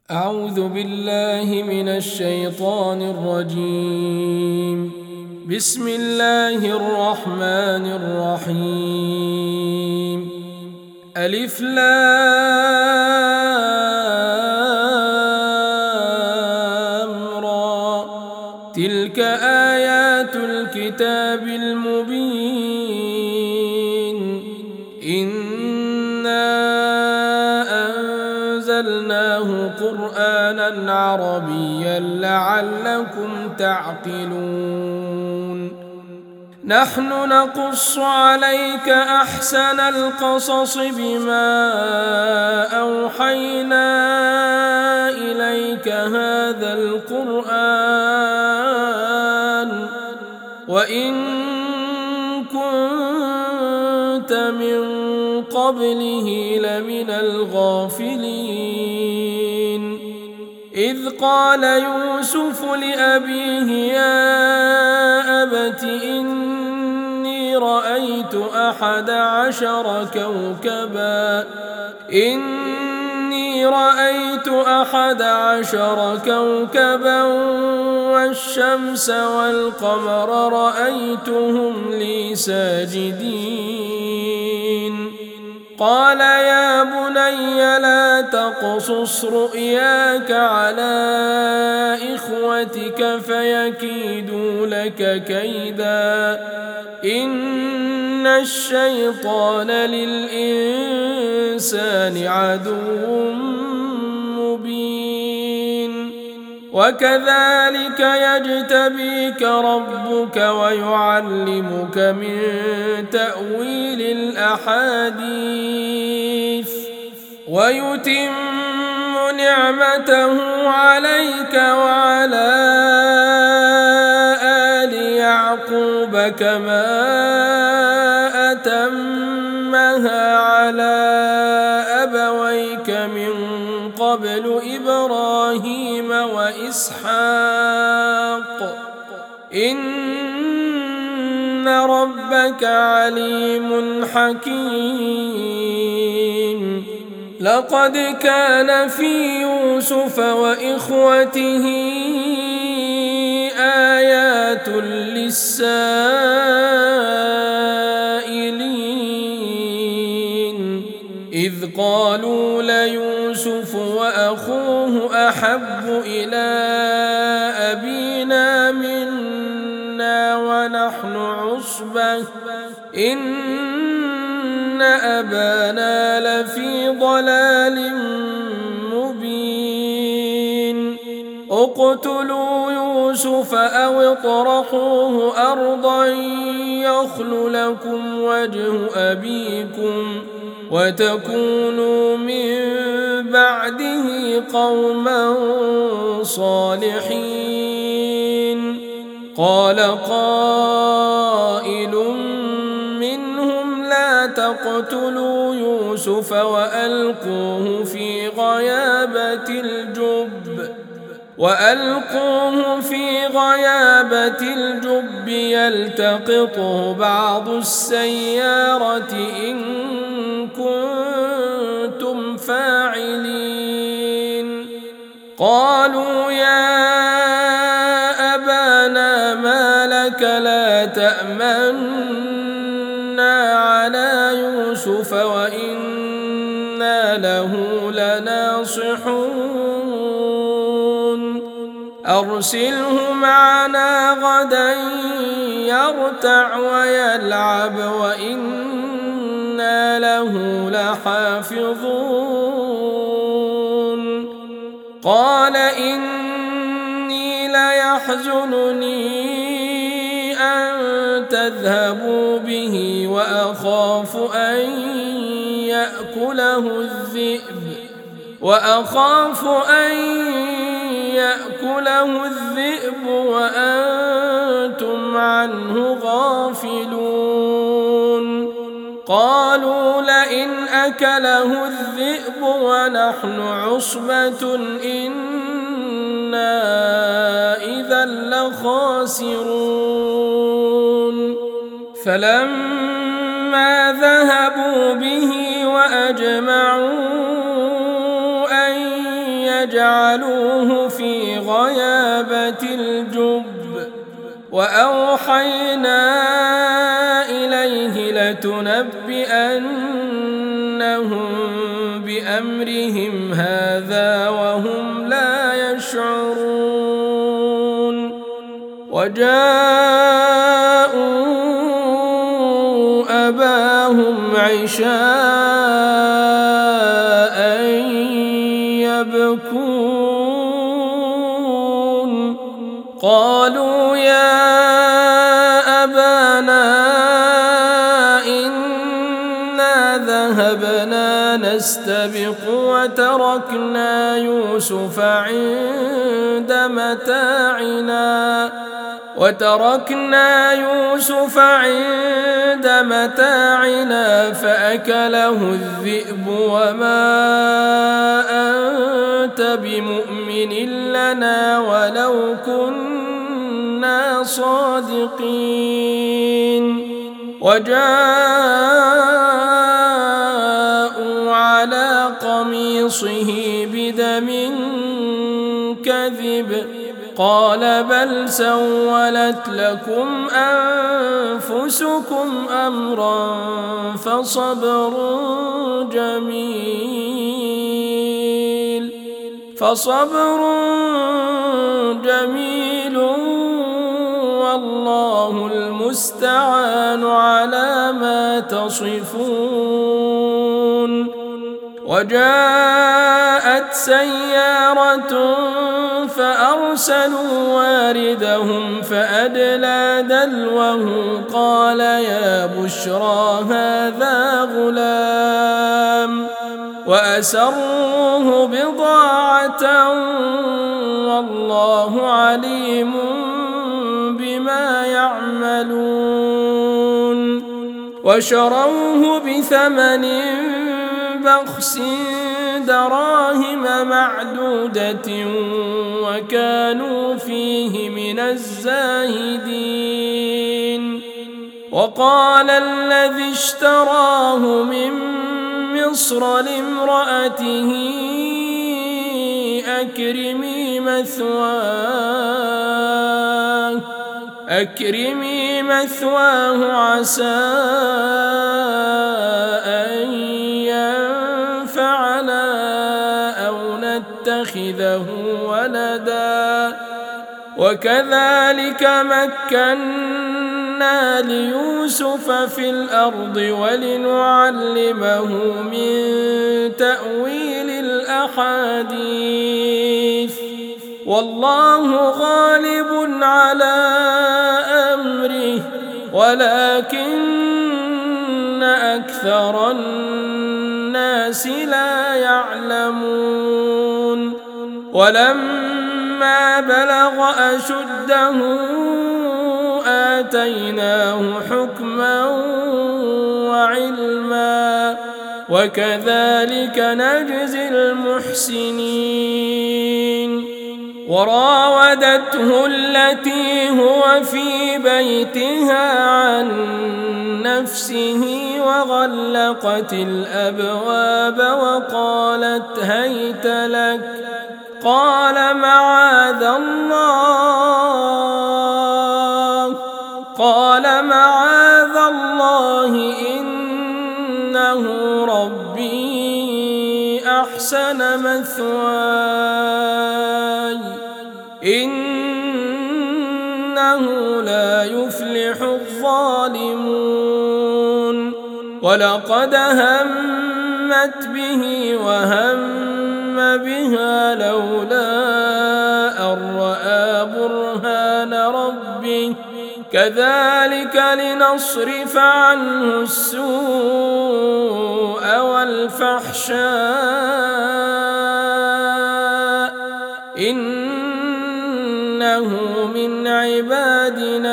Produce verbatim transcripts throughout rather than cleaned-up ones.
أعوذ بالله من الشيطان الرجيم. بسم الله الرحمن الرحيم. ألف لام را، تلك آيات الكتاب المبين. إنا أنزلناه قرآنا عربيا لعلكم تعقلون. نحن نقص عليك أحسن القصص بما أوحينا إليك هذا القرآن وإن كنت من قبله لمن الغافلين. إذ قال يوسف لأبيه يا أبت إني رأيت أحد عشر كوكبا إني رأيت أحد عشر كوكبا والشمس والقمر رأيتهم لي ساجدين. قال يا بني لا تقصص رؤياك على إخوتك فيكيدوا لك كيدا إن الشيطان للإنسان عدو مبين. وكذلك يجتبيك ربك ويعلمك من تأويل الأحاديث ويتم نعمته عليك وعلى آل يعقوب كما أتمها على أبويك من قبل إبراهيم وإسحاق إن ربك عليم حكيم. لقد كان في يوسف وإخوته آيات للسائلين إذ قالوا ليوسف وأخوه أحب إلى أبينا منا ونحن عصبة إن أبانا لفي ضلال مبين. اقتلوا يوسف أو اطرحوه أرضا يخل لكم وجه أبيكم وتكونوا من بعده قوما صالحين. قال قائل منهم لا تقتلوا يوسف وألقوه في غيابة الجب وألقوه في غيابة الجب يلتقطه بعض السيارة إن كنتم فاعلين. قالوا يا أبانا ما لك لا تأمنا على يوسف وإنا له لناصحون. أرسله معنا غدا يرتع ويلعب وإنا له لحافظون. قال إني ليحزنني أن تذهبوا به وأخاف أن يأكله الذئب وأخاف أن يأكله الذئب وأنتم عنه غافلون. قالوا لئن أكله الذئب ونحن عصبة إنا إذا لخاسرون. فلما ذهبوا به وأجمعوا فجعلوه في غيابة الجب وأوحينا إليه لتنبئنهم بأمرهم هذا وهم لا يشعرون وجاءوا أباهم عشاء يبكون قالوا يا أبانا إنا ذهبنا نستبق وتركنا يوسف عند متاعنا وتركنا يوسف عند متاعنا فأكله الذئب وما أنت بمؤمن لنا ولو كنا صادقين وجاءوا على قميصه بدم كذب قال بل سولت لكم أنفسكم أمرا فصبر جميل فصبر جميل والله المستعان على ما تصفون وجاءت سيارة فأرسلوا واردهم فأدلى دلوه قال يا بشرى هذا غلام وأسروه بضاعة والله عليم بما يعملون وشروه بثمن بخس دراهم معدودة وكانوا فيه من الزاهدين وقال الذي اشتراه من مصر لامرأته أكرمي مثواه أكرمي مثواه عسى أن ينفعنا أو نتخذه ولدا وكذلك مكنا ليوسف في الأرض ولنعلمه من تأويل الأحاديث والله غالب على أمره ولكن أكثر الناس لا يعلمون ولما بلغ أشده آتيناه حكما وعلما وكذلك نجزي المحسنين وراودته التي هو في بيتها عن نفسه وغلقت الأبواب وقالت هيت لك قال معاذ الله قال معاذ الله إنه ربي أحسن مثواي إنه لا يفلح الظالمون ولقد همت به وهم بها لولا أن رأى برهان ربه كذلك لنصرف عنه السوء والفحشاء إنه من عبادنا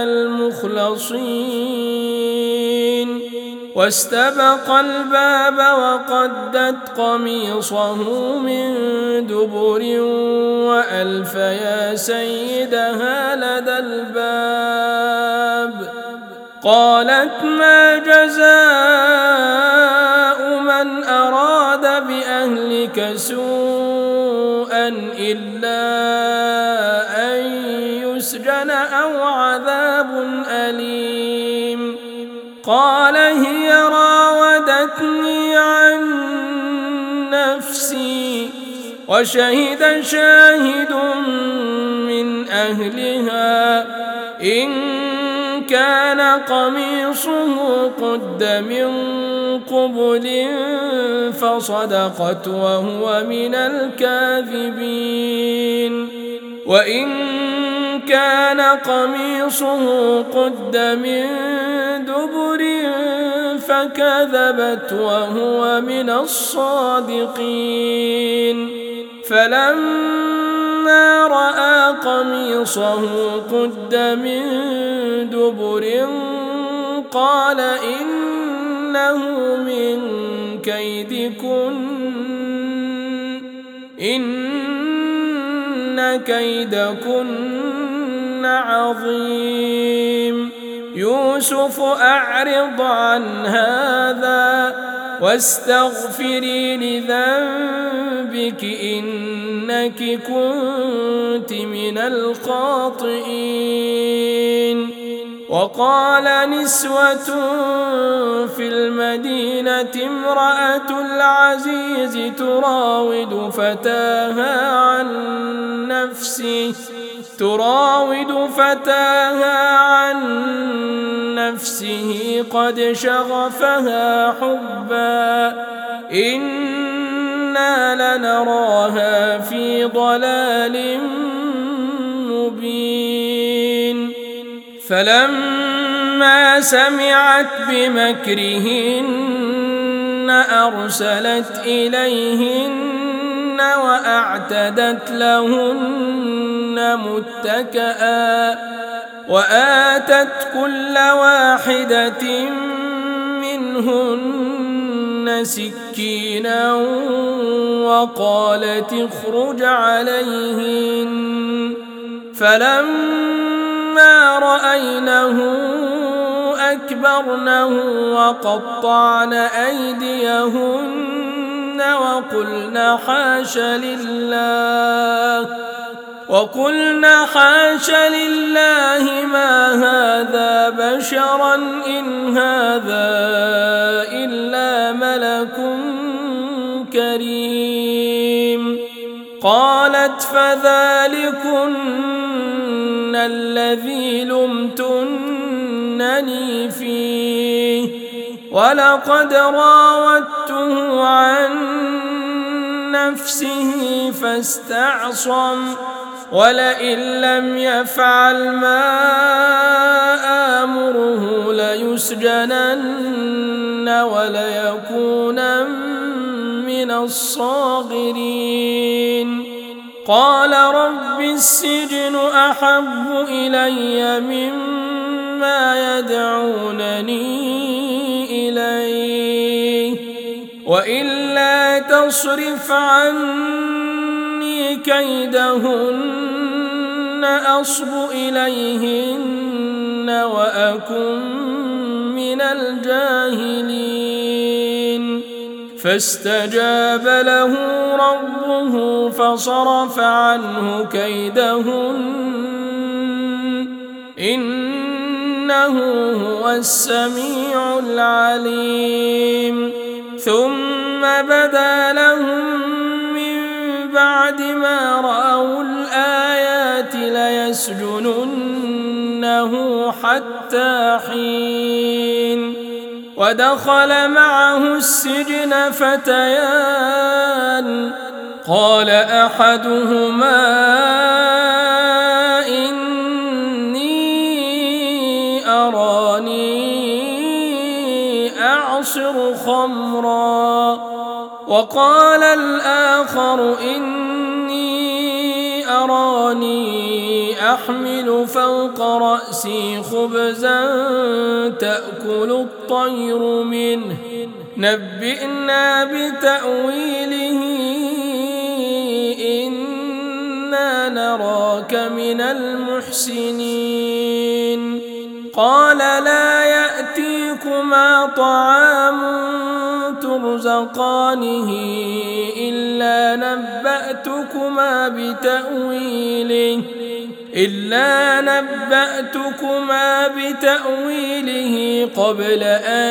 المخلصين واستبق الباب وقدت قميصه من دبر وألف يا سيدها لدى الباب قالت ما جزاء من أراد بأهلك سوءا إلا أن يسجن أو عذاب أليم. قال هي راودتني عن نفسي وشهد شاهد من أهلها إن كان قميصه قد من قبل فصدقت وهو من الكاذبين وإن كان قميصه قد من دبر فكذبت وهو من الصادقين فلما رأى قميصه قد من دبر قال إنه من كيدكن إن كيدكن عظيم. يوسف أعرض عن هذا واستغفري لذنبك إنك كنت من الخاطئين. وقال نسوة في المدينة امرأة العزيز تراود فتاها عن نفسه تراود فتاها عن نفسه قد شغفها حبا إنا لنراها في ضلال مبين. فلما سمعت بمكرهن أرسلت إليهن وأعتدت لهن متكئا وآتت كل واحدة منهن سكينا وقالت اخرج عليهن فلما رأينه أكبرنه وقطعن أيديهن وقلن حاش لله وقلن حاش لله ما هذا بشرا إن هذا إلا ملك كريم. قالت فذلكن الذي لمتنني فيه ولقد راودته عن نفسه فاستعصم ولئن لم يفعل ما آمره ليسجنن وليكونن من الصاغرين. قال رب السجن أحب إلي مما يدعونني إليه وإلا تصرف عني كيدهن أصب إليهن وأكن من الجاهلين. فاستجاب له ربه فصرف عنه كيدهن إنه هو السميع العليم. ثم بدا لهم من بعد ما رأوا الآيات ليسجننه حتى حين. ودخل معه السجن فتيان قال أحدهما إني أراني أعصر خمرا وقال الآخر إني أراني أحمل فوق رأسي خبزا تأكل الطير منه نبئنا بتأويله إنا نراك من المحسنين. قال لا يأتيكما طعام ترزقانه إلا نبأتكما بتأويله إلا نبأتكما بتأويله قبل أن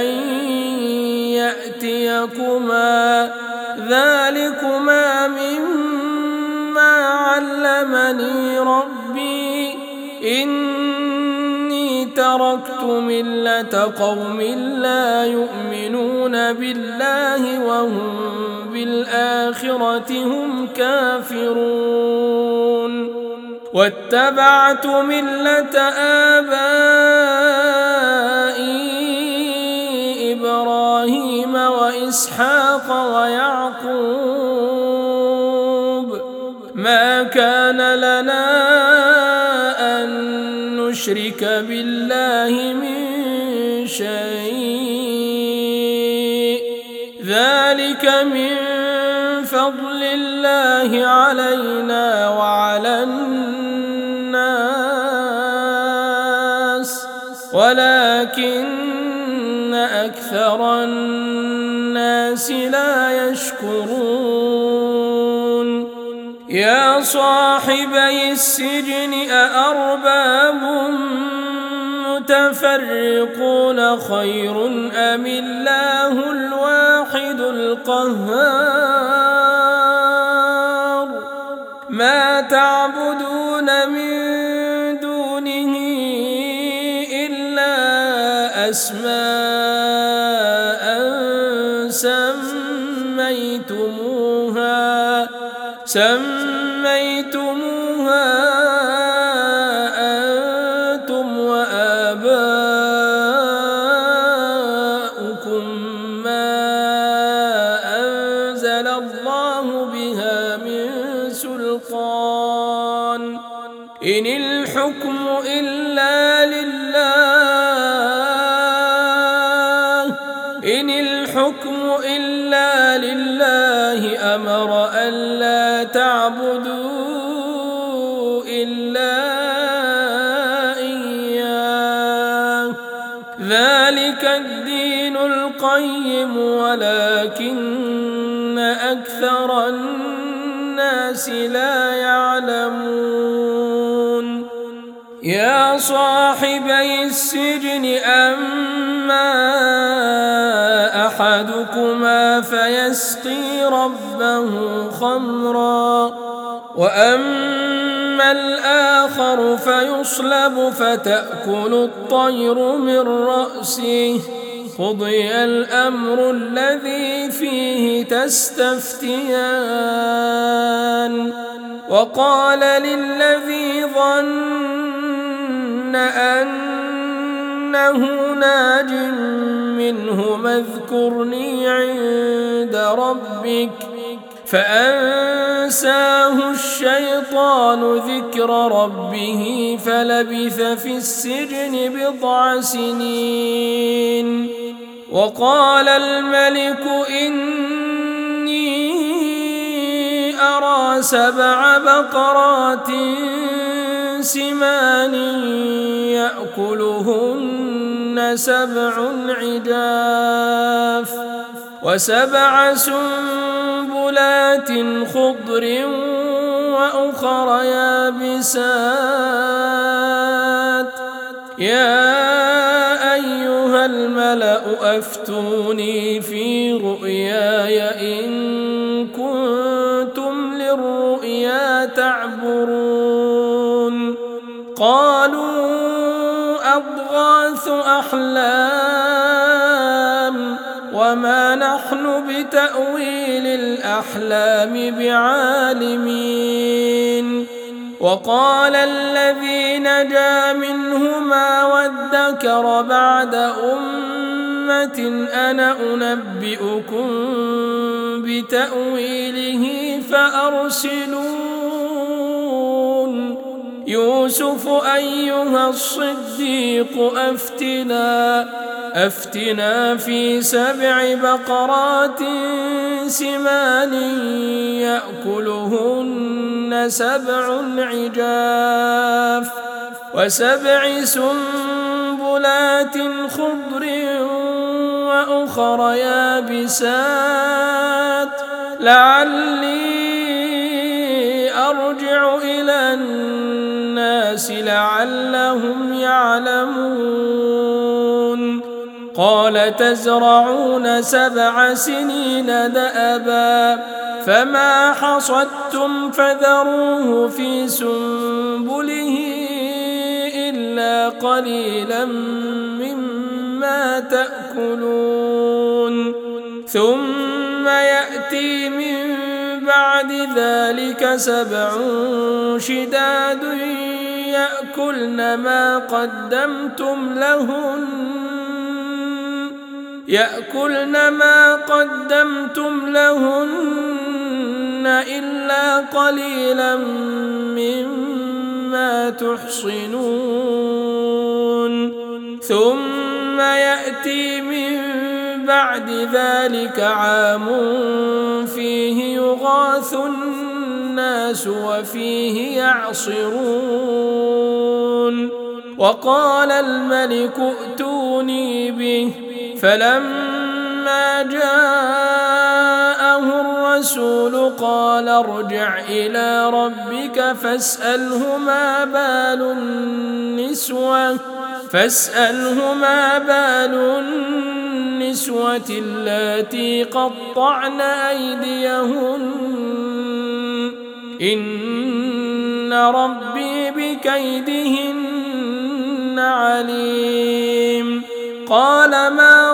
يأتيكما ذلكما مما علمني ربي إني تركت ملة قوم لا يؤمنون بالله وهم بالآخرة هم كافرون واتبعت ملة آبائي إبراهيم وإسحاق ويعقوب ما كان لنا أن نشرك بالله من شيء ذلك من فضل الله علينا وعلى الناس ولكن أكثر الناس لا يشكرون يا صاحبي السجن أأرباب متفرقون خير أم الله الواحد القهار ما تعبدون من دونه إلا أسماء سميتموها سميتموها أنتم وآباؤكم ما أنزل الله بها من سلطان إن الحكم إلا لله إن الحكم إلا لله أمر ألا تعبدوا إلا إياه ذلك الدين القيم ولكن أكثر الناس لا يعلمون يا صاحبي السجن أما أحدكما فيسقي ربه خمرا وأما الآخر فيصلب فتأكل الطير من رأسه قضي الأمر الذي فيه تستفتيان وقال للذي ظن أنه ناج منه اذكرني عند ربك فأنساه الشيطان ذكر ربه فلبث في السجن بضع سنين وقال الملك إني أرى سبع بقرات سمان يأكلهن سبع عجاف وسبع سنبلات خضر وأخر يابسات يا أيها الملأ أفتوني في رؤياي إن كنتم للرؤيا تعبرون قالوا أضغاث أحلام وما نحن بتأويل الأحلام بعالمين وقال الذي نجا منهما وادكر بعد أمة أنا أنبئكم بتأويله فأرسلون يوسف أيها الصديق أفتنا أفتنا في سبع بقرات سمان يأكلهن سبع عجاف وسبع سنبلات خضر وأخر يابسات لعلي يرجع إلى الناس لعلهم يعلمون قال تزرعون سبع سنين دأبا فما حصدتم فذروه في سنبله إلا قليلا مما تأكلون ثم يأتي من بعد ذلك سبع شداد يأكلن ما قدمتم لهن يأكلن ما قدمتم لهن إلا قليلا مما تحصنون ثم يأتي من بعد ذلك عام فيه يغاث الناس وفيه يعصرون وقال الملك ائتوني به فلما جاءه الرسول قال ارجع إلى ربك فاسأله ما بال النسوة فاسأله ما بال النسوة اللاتي قطعن أيديهن إن ربي بكيدهن عليم قال ما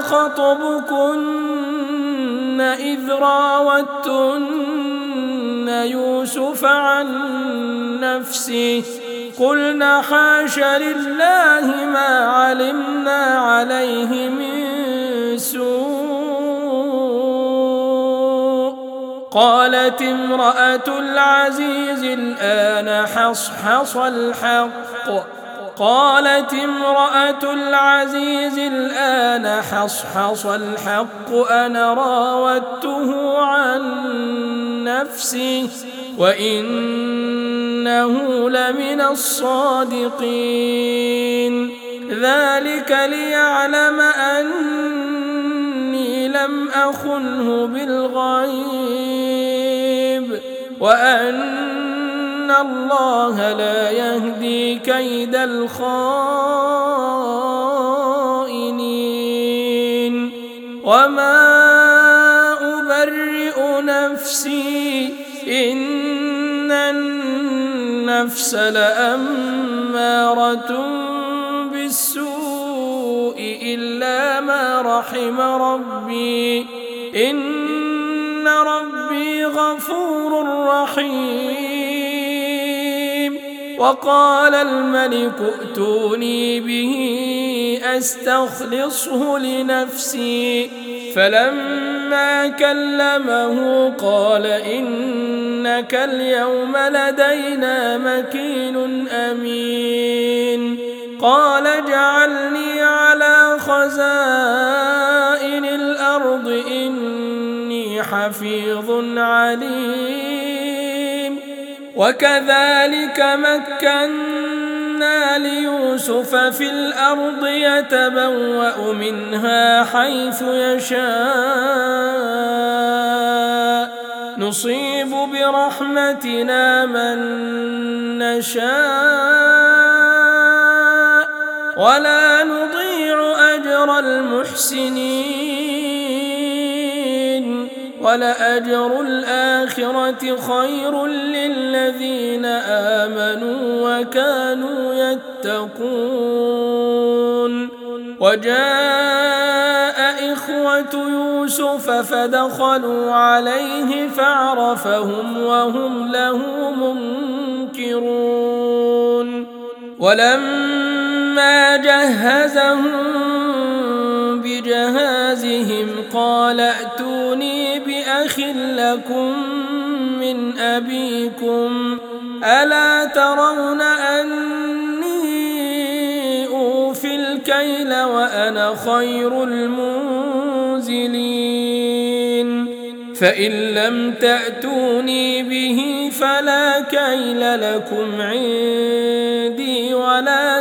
خطبكن إذ راوتن يوسف عن نفسه قلنا حاش لله ما علمنا عليه من سوء قالت امرأة العزيز الآن حصحص الحق قالت امرأة العزيز الآن حصحص الحق أنا راودته عن نفسه وإنه لمن الصادقين ذلك ليعلم أني لم أخنه بالغيب وأن الله لا يهدي كيد الخائنين وما أبرئ نفسي إن النفس لأمارة بالسوء إلا ما رحم ربي إن ربي غفور رحيم وقال الملك ائتوني به أستخلصه لنفسي فلما كلمه قال إنك اليوم لدينا مكين أمين قال اجعلني على خزائن الأرض إني حفيظ عليم وكذلك مكنا ليوسف في الأرض يتبوأ منها حيث يشاء نصيب برحمتنا من نشاء ولا نضيع أجر المحسنين ولأجر الآخرة خير للذين آمنوا وكانوا يتقون وجاء إخوة يوسف فدخلوا عليه فعرفهم وهم له منكرون ولما جهزهم بجهازهم قال ائتوني بأخ لكم من أبيكم ألا ترون أني أوفي الكيل وأنا خير المنزلين فإن لم تأتوني به فلا كيل لكم عندي ولا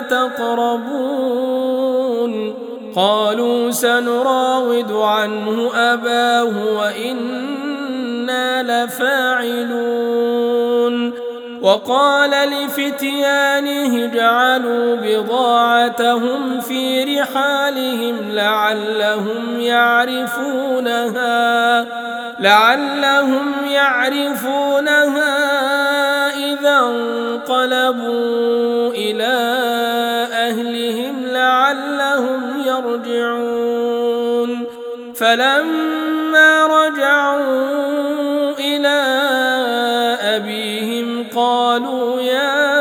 تقربون قالوا سنراود عنه أباه وإنا لفاعلون وقال لفتيانه اجعلوا بضاعتهم في رحالهم لعلهم يعرفونها لعلهم يعرفونها إذا انقلبوا إلى أهلهم لعلهم يرجعون فلما رجعوا إلى أبيهم قالوا يا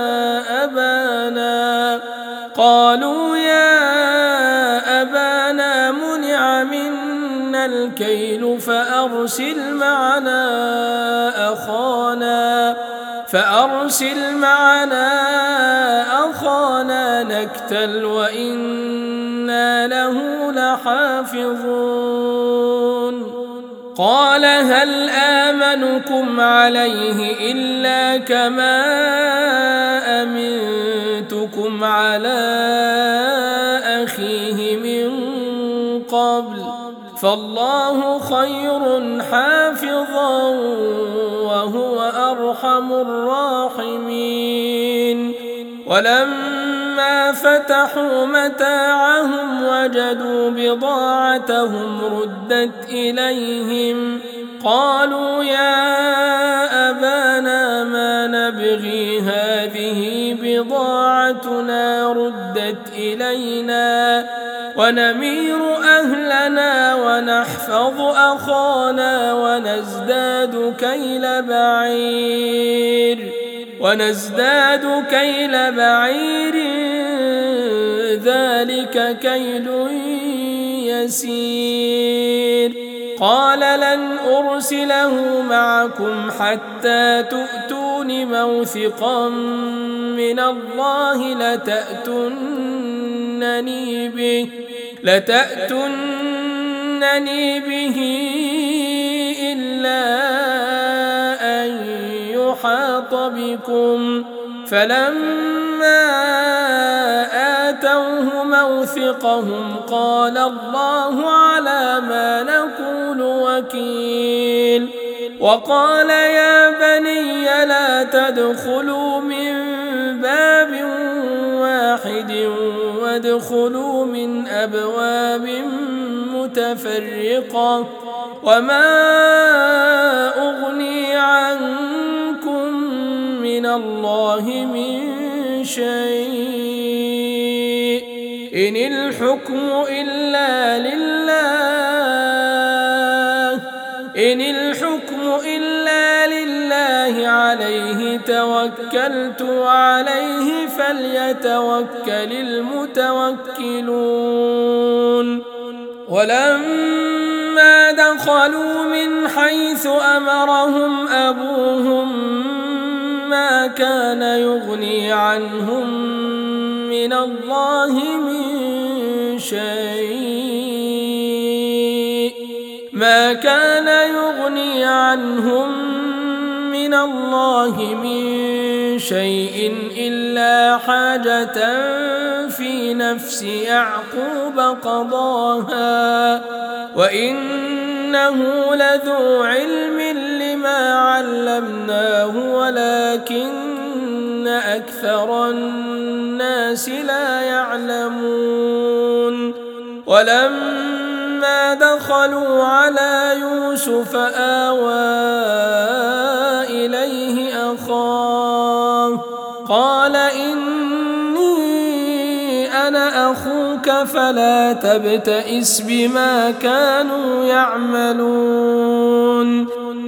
أبانا قالوا يا أبانا منع منا الكيل فأرسل معنا أخانا فأرسل معنا أخانا نكتل وإنا له لحافظون قال هل آمنكم عليه إلا كما أمنتكم على أخيه من قبل فالله خير حافظا وهو أرحم الراحمين ولما فتحوا متاعهم وجدوا بضاعتهم ردت إليهم قالوا يا أبانا ما نبغي هذه بضاعتنا ردت إلينا ونمير أهلنا ونحفظ أخانا ونزداد كيل بعير ونزداد كيل بعير ذلك كيل يسير قال لن أرسله معكم حتى تؤتون موثقا من الله لتأتونني به لتأتونني به إلا أن يحاط بكم فلما آتوه موثقهم قال الله على ما نقول وكيل وقال يا بني لا تدخلوا من باب واحد وادخلوا من أبواب متفرقة وما أغني عنكم من الله من شيء إن الحكم إلا لله إن الحكم إلا لله عليه توكلت وعليه فليتوكل المتوكلون ولما دخلوا من حيث أمرهم أبوهم ما كان يغني عنهم من الله من شيء ما كان يغني عنهم من الله من شيء إلا حاجة في نفس يعقوب قضاها وإنه لذو علم لما علمناه ولكن أكثر الناس لا يعلمون ولما دخلوا على يوسف آوى إليه أخاه قال إني أنا أخوك فلا تبتئس بما كانوا يعملون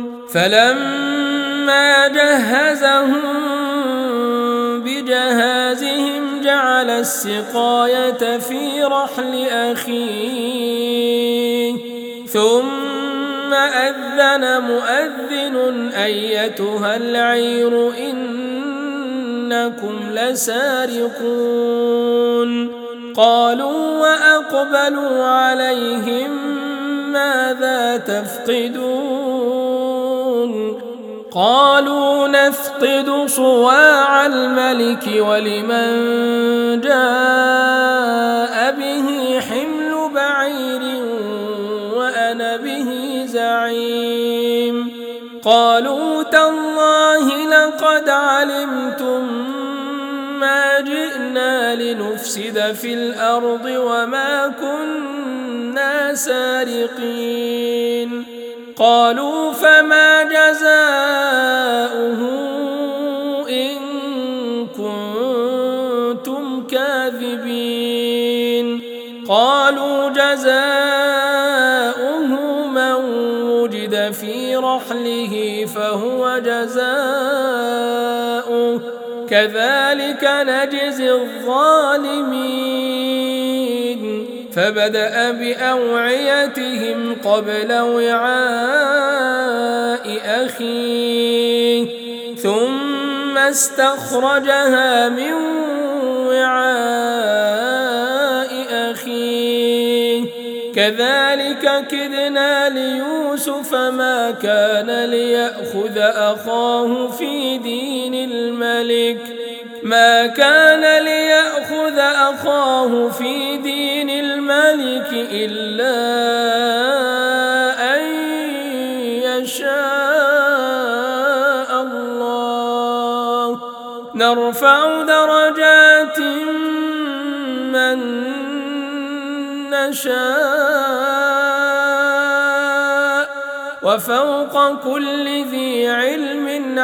فلما جهزهم بجهازهم جعل السقاية في رحل أخيه ثم أذن مؤذن أيتها العير إنكم لسارقون قالوا وأقبلوا عليهم ماذا تفقدون قالوا نفقد صواع الملك ولمن جاء به حمل بعير وأنا به زعيم قالوا تالله لقد علمتم ما جئنا لنفسد في الأرض وما كنا سارقين. قالوا فما جزاؤه إن كنتم كاذبين. قالوا جزاؤه من وجد في رحله فهو جزاؤه كذلك نجزي الظالمين. فبدأ بأوعيتهم قبل وعاء أخيه ثم استخرجها من وعاء أخيه كذلك كدنا ليوسف ما كان ليأخذ أخاه في دين الملك ما كان ليأخذ أخاه في دين الملك إلا أن يشاء الله نرفع درجات من نشاء وفوق كل ذي علم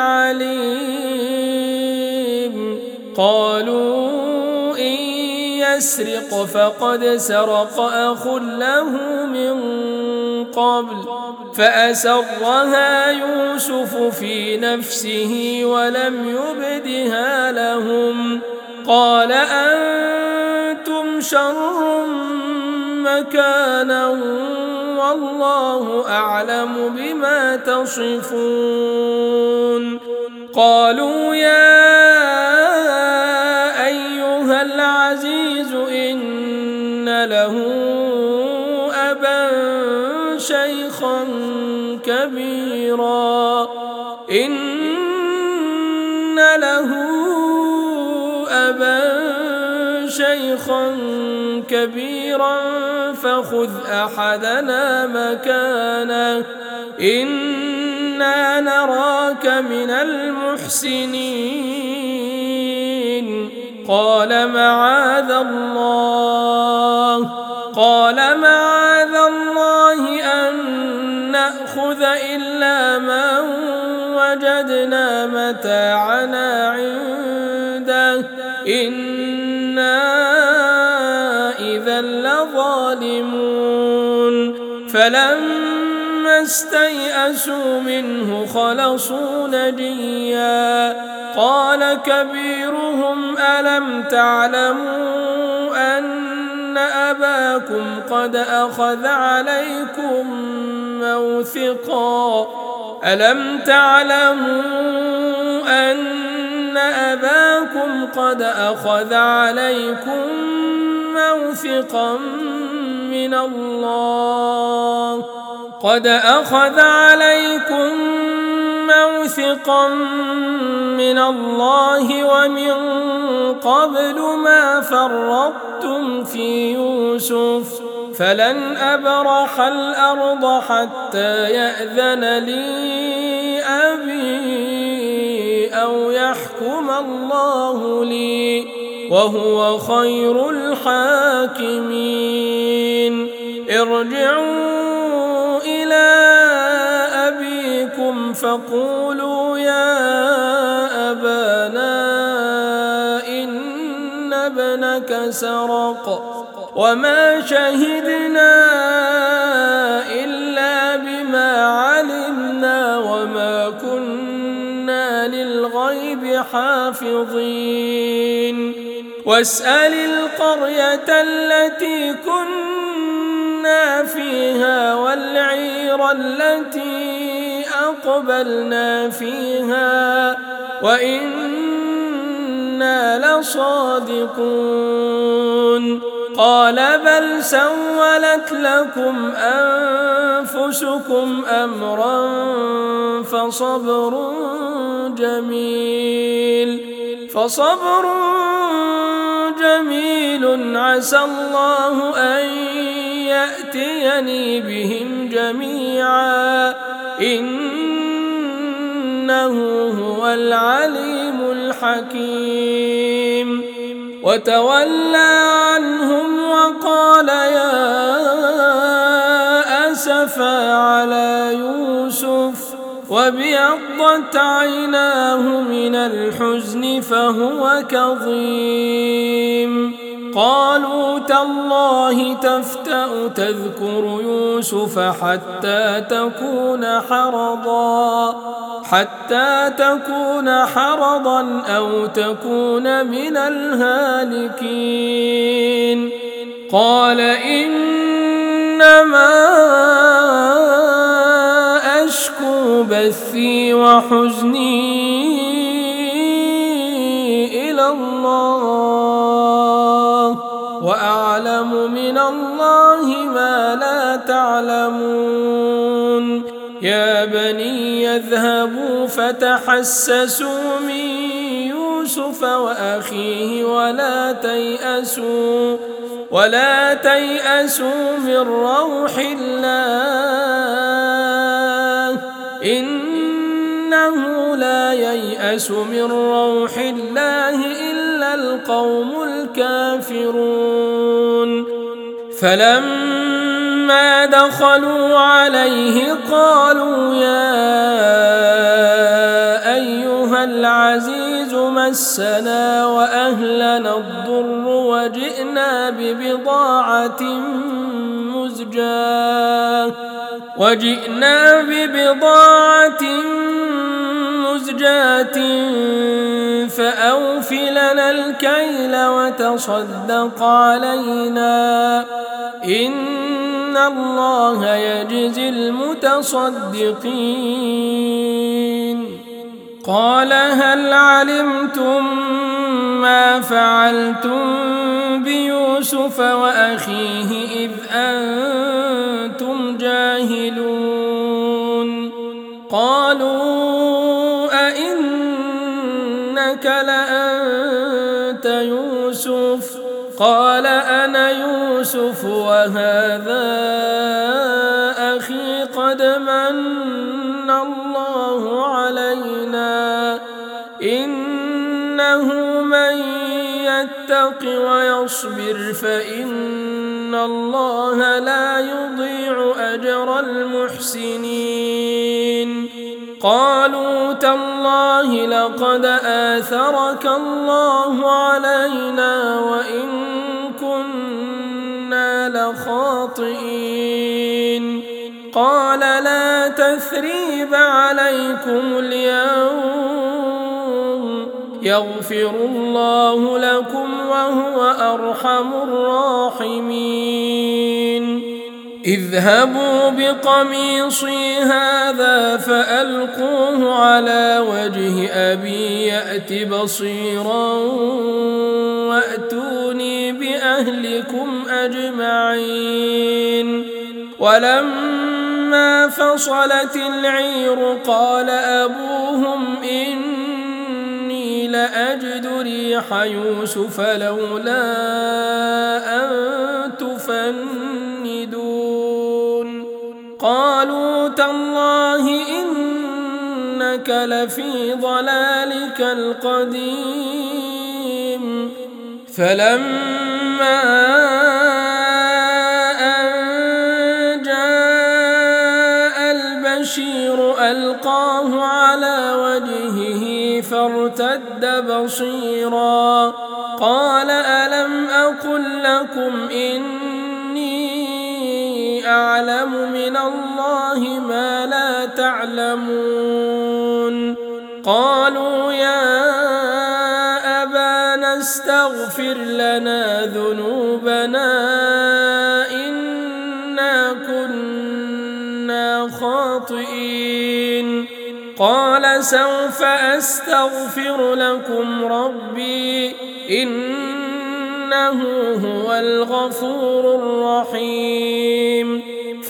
عليم. قالوا إن يسرق فقد سرق أخ له من قبل فأسرها يوسف في نفسه ولم يبدها لهم قال أنتم شر مكانا والله أعلم بما تصفون. قالوا يا أيها العزيز إن له أبا شيخا كبيرا إن له أبا شيخا كبيرا فخذ أحدنا مكانه إنا نراك من المحسنين. قال معاذ الله قال معاذ الله أن نأخذ إلا من وجدنا متاعنا عنده إنا إذا لظالمون. فلما استيئسوا منه خلصوا نجيا قال كبيرهم ألم تعلموا أن أباكم قد أخذ عليكم موثقا ألم تعلموا أن أباكم قد أخذ عليكم موثقا من الله قد أخذ عليكم موثقا من الله ومن قبل ما فرطتم في يوسف فلن أبرح الأرض حتى يأذن لي أبي أو يحكم الله لي وهو خير الحاكمين. ارجعوا إلى أبيكم فقولوا يا أبانا إن ابنك سرق وما شهدنا إلا بما علمنا وما كنا للغيب حافظين. واسأل القرية التي كنا فيها والعير التي أقبلنا فيها وإنا لصادقون. قال بل سولت لكم أنفسكم أمرا فصبر جميل فصبر جميل عسى الله أن يأتيني بهم جميعا إنه هو العليم الحكيم. حكيم وتولى عنهم وقال يا أسفا على يوسف وابيضت عيناه من الحزن فهو كظيم قالوا تالله تفتأ تذكر يوسف حتى تكون حرضا حتى تكون حرضا أو تكون من الهالكين قال إنما أشكو بثي وحزني إلى الله وأعلم من الله ما لا تعلمون يا بني يذهبوا فتحسسوا من يوسف وأخيه ولا تيأسوا ولا تيأسوا من روح الله إنه لا ييأس من روح الله إلا القوم الكافرون فلما دخلوا عليه قالوا يا أيها العزيز مسنا وأهلنا الضر وجئنا ببضاعة مزجاة وجئنا ببضاعة مزجاة فأوف لنا الكيل وتصدق علينا إن الله يجزي المتصدقين قال هل علمتم ما فعلتم بيوسف وأخيه إذ أنتم جاهلون قالوا أئنك لأنت يوسف قال أنا يوسف وهذا أخي قد من الله علينا إنه من يتق ويصبر فإن الله لا يضيع أجر المحسنين قالوا تالله لقد آثرك الله علينا وإن كنا لخاطئين قال لا تثريب عليكم اليوم يغفر الله لكم وهو أرحم الراحمين اذهبوا بقميصي هذا فألقوه على وجه أبي يأت بصيرا وأتوني بأهلكم أجمعين ولما فصلت العير قال أبوهم إني لأجد ريح يوسف لولا أن تفندون قالوا تالله إنك لفي ضلالك القديم فلما أن جاء البشير ألقاه على وجهه فارتد بصيرا قال ألم أقل لكم إني أعلم من الله ما لا تعلمون قالوا يا أبانا استغفر لنا ذنوبنا إنا كنا خاطئين قال سوف أستغفر لكم ربي إنه هو الغفور الرحيم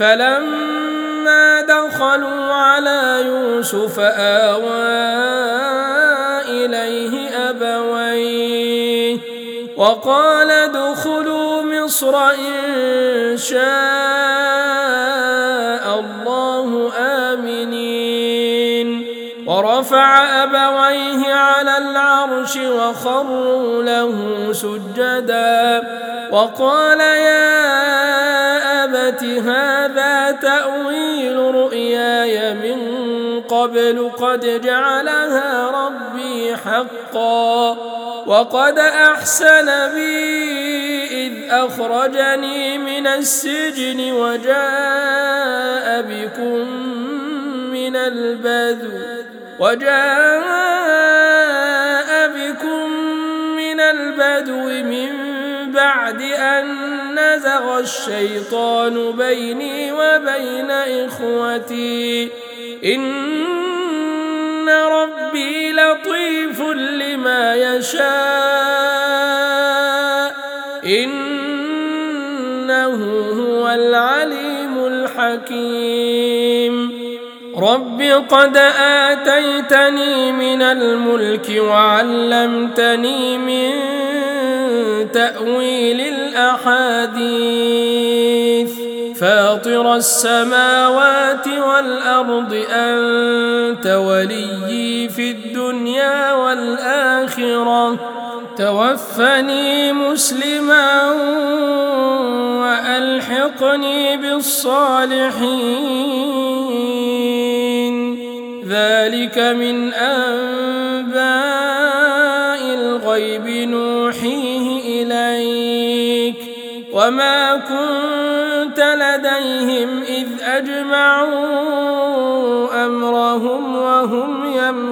فلما دخلوا على يوسف آوى إليه أبويه وقال ادخلوا مصر إن شاء الله آمنين ورب ورفع أبويه على العرش وخروا له سجدا وقال يا أبت هذا تأويل رؤياي من قبل قد جعلها ربي حقا وقد أحسن بي إذ أخرجني من السجن وجاء بكم من البدو وجاء بكم من البدو من بعد أن نزغ الشيطان بيني وبين إخوتي إن ربي لطيف لما يشاء إنه هو العليم الحكيم رب قد آتيتني من الملك وعلمتني من تأويل الأحاديث فاطر السماوات والأرض أنت وليي في الدنيا والآخرة توفني مسلما وألحقني بالصالحين ذلك من أنباء الغيب نوحيه إليك وما كنت لديهم إذ أجمعوا أمرهم وهم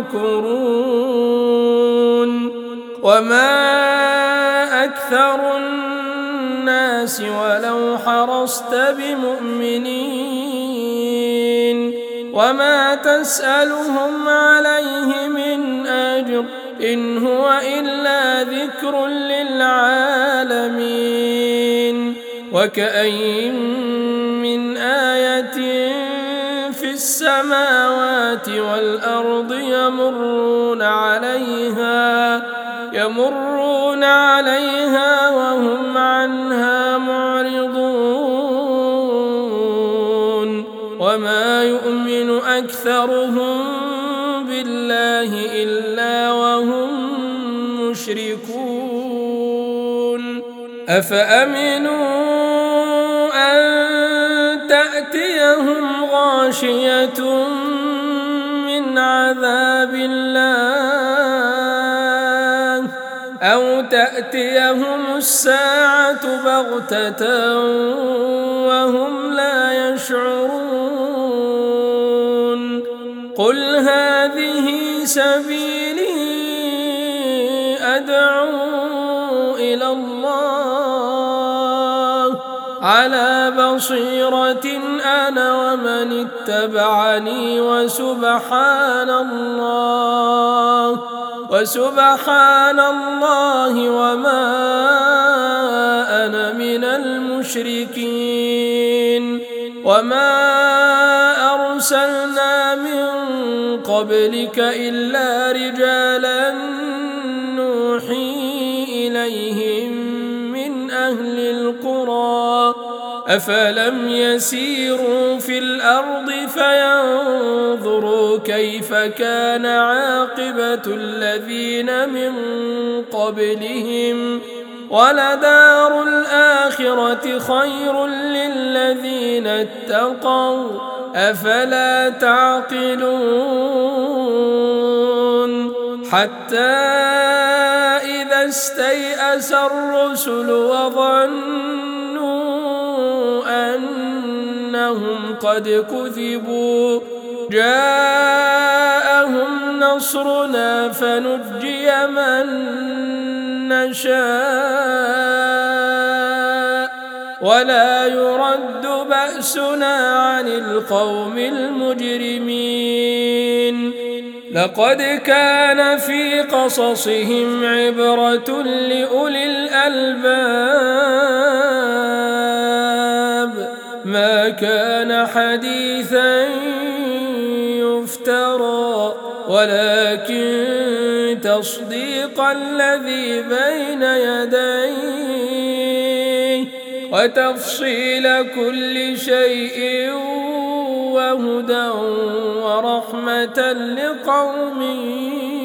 يمكرون وما أكثر الناس ولو حرصت بمؤمنين وما تسألهم عليه من أجر إن هو إلا ذكر للعالمين وكأين من آية في السماوات والأرض يمرون عليها يمرون عليها وهم عنها معرضون وما يؤمن أكثرهم بالله إلا وهم مشركون أفأمنوا أن تأتيهم غاشية من عذاب الله أو تأتيهم الساعة بغتة وهم لا يشعرون قل هذه سبيلي أدعو إلى الله على بصيرة أنا ومن اتبعني وسبحان الله وسبحان الله وما أنا من المشركين وما أرسلنا من قبلك إلا رجالا نوحي إليهم من أهل القرى أفلم يسيروا في الأرض فينظروا كيف كان عاقبة الذين من قبلهم ولدار الآخرة خير للذين اتقوا أفلا تعقلون حتى إذا استيأس الرسل وظنوا أنهم قد كذبوا جاءهم نصرنا فنجي من نشاء ولا يرد بأسنا عن القوم المجرمين لقد كان في قصصهم عبرة لأولي الألباب ما كان حديثا يفترى ولكن تصديق الذي بين يديه وتفصيل كل شيء وهدى ورحمة لقوم